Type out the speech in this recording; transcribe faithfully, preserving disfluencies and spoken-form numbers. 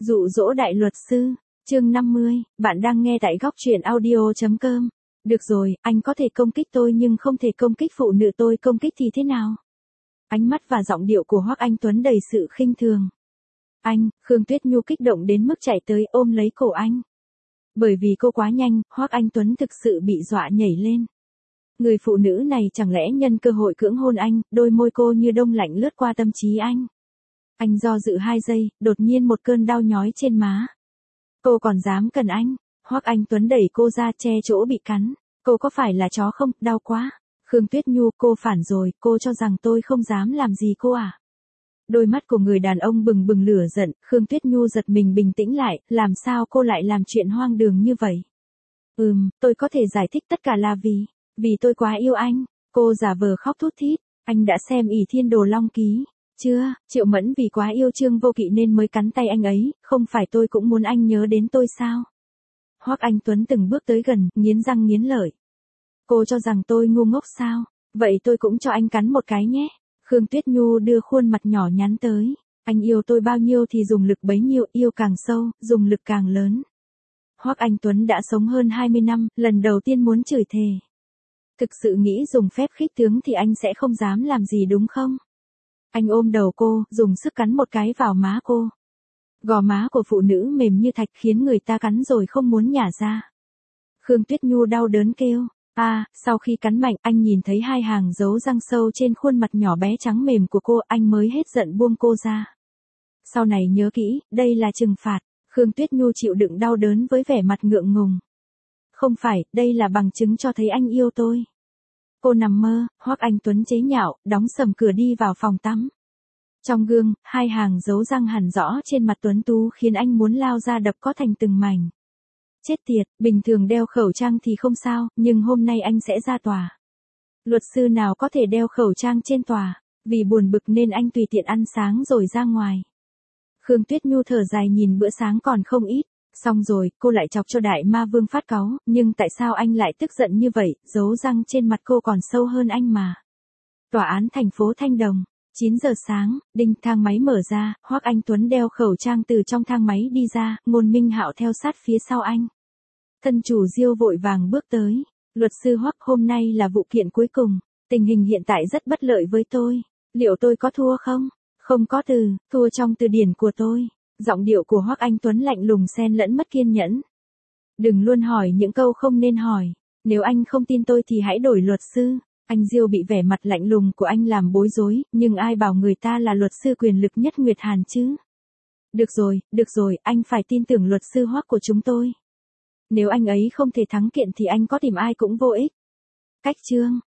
Dụ dỗ đại luật sư, chương năm mươi, bạn đang nghe tại góc truyện audio.com. Được rồi, anh có thể công kích tôi nhưng không thể công kích phụ nữ tôi công kích thì thế nào? Ánh mắt và giọng điệu của Hoắc Anh Tuấn đầy sự khinh thường. Anh, Khương Tuyết Nhu kích động đến mức chạy tới ôm lấy cổ anh. Bởi vì cô quá nhanh, Hoắc Anh Tuấn thực sự bị dọa nhảy lên. Người phụ nữ này chẳng lẽ nhân cơ hội cưỡng hôn anh, đôi môi cô như đông lạnh lướt qua tâm trí anh. Anh do dự hai giây, đột nhiên một cơn đau nhói trên má. Cô còn dám cần anh? Hoắc Anh Tuấn đẩy cô ra che chỗ bị cắn. Cô có phải là chó không? Đau quá. Khương Tuyết Nhu, cô phản rồi, cô cho rằng tôi không dám làm gì cô à? Đôi mắt của người đàn ông bừng bừng lửa giận, Khương Tuyết Nhu giật mình bình tĩnh lại, làm sao cô lại làm chuyện hoang đường như vậy? Ừm, tôi có thể giải thích tất cả là vì, vì tôi quá yêu anh. Cô giả vờ khóc thút thít. Anh đã xem ỷ Thiên Đồ Long Ký chưa? Triệu Mẫn vì quá yêu Trương Vô Kỵ nên mới cắn tay anh ấy, không phải tôi cũng muốn anh nhớ đến tôi sao? Hoắc Anh Tuấn từng bước tới gần, nghiến răng nghiến lợi. Cô cho rằng tôi ngu ngốc sao? Vậy tôi cũng cho anh cắn một cái nhé. Khương Tuyết Nhu đưa khuôn mặt nhỏ nhắn tới. Anh yêu tôi bao nhiêu thì dùng lực bấy nhiêu, yêu càng sâu, dùng lực càng lớn. Hoắc Anh Tuấn đã sống hơn hai mươi năm, lần đầu tiên muốn chửi thề. Thực sự nghĩ dùng phép khích tướng thì anh sẽ không dám làm gì đúng không? Anh ôm đầu cô, dùng sức cắn một cái vào má cô. Gò má của phụ nữ mềm như thạch khiến người ta cắn rồi không muốn nhả ra. Khương Tuyết Nhu đau đớn kêu. À, sau khi cắn mạnh, anh nhìn thấy hai hàng dấu răng sâu trên khuôn mặt nhỏ bé trắng mềm của cô, anh mới hết giận buông cô ra. Sau này nhớ kỹ, đây là trừng phạt. Khương Tuyết Nhu chịu đựng đau đớn với vẻ mặt ngượng ngùng. Không phải, đây là bằng chứng cho thấy anh yêu tôi. Cô nằm mơ, Hoắc Anh Tuấn chế nhạo, đóng sầm cửa đi vào phòng tắm. Trong gương, hai hàng dấu răng hằn rõ trên mặt Tuấn Tú khiến anh muốn lao ra đập có thành từng mảnh. Chết tiệt, bình thường đeo khẩu trang thì không sao, nhưng hôm nay anh sẽ ra tòa. Luật sư nào có thể đeo khẩu trang trên tòa, vì buồn bực nên anh tùy tiện ăn sáng rồi ra ngoài. Khương Tuyết Nhu thở dài nhìn bữa sáng còn không ít. Xong rồi, cô lại chọc cho đại ma vương phát cáu, nhưng tại sao anh lại tức giận như vậy, dấu răng trên mặt cô còn sâu hơn anh mà. Tòa án thành phố Thanh Đồng, chín giờ sáng, đinh thang máy mở ra, Hoắc Anh Tuấn đeo khẩu trang từ trong thang máy đi ra, Ngôn Minh Hạo theo sát phía sau anh. Thân chủ Diêu vội vàng bước tới. Luật sư Hoắc, hôm nay là vụ kiện cuối cùng, tình hình hiện tại rất bất lợi với tôi. Liệu tôi có thua không? Không có từ, thua trong từ điển của tôi. Giọng điệu của Hoắc Anh Tuấn lạnh lùng xen lẫn mất kiên nhẫn. Đừng luôn hỏi những câu không nên hỏi. Nếu anh không tin tôi thì hãy đổi luật sư. Anh Diêu bị vẻ mặt lạnh lùng của anh làm bối rối, nhưng ai bảo người ta là luật sư quyền lực nhất Nguyệt Hàn chứ? Được rồi, được rồi, anh phải tin tưởng luật sư Hoắc của chúng tôi. Nếu anh ấy không thể thắng kiện thì anh có tìm ai cũng vô ích. Cách chương,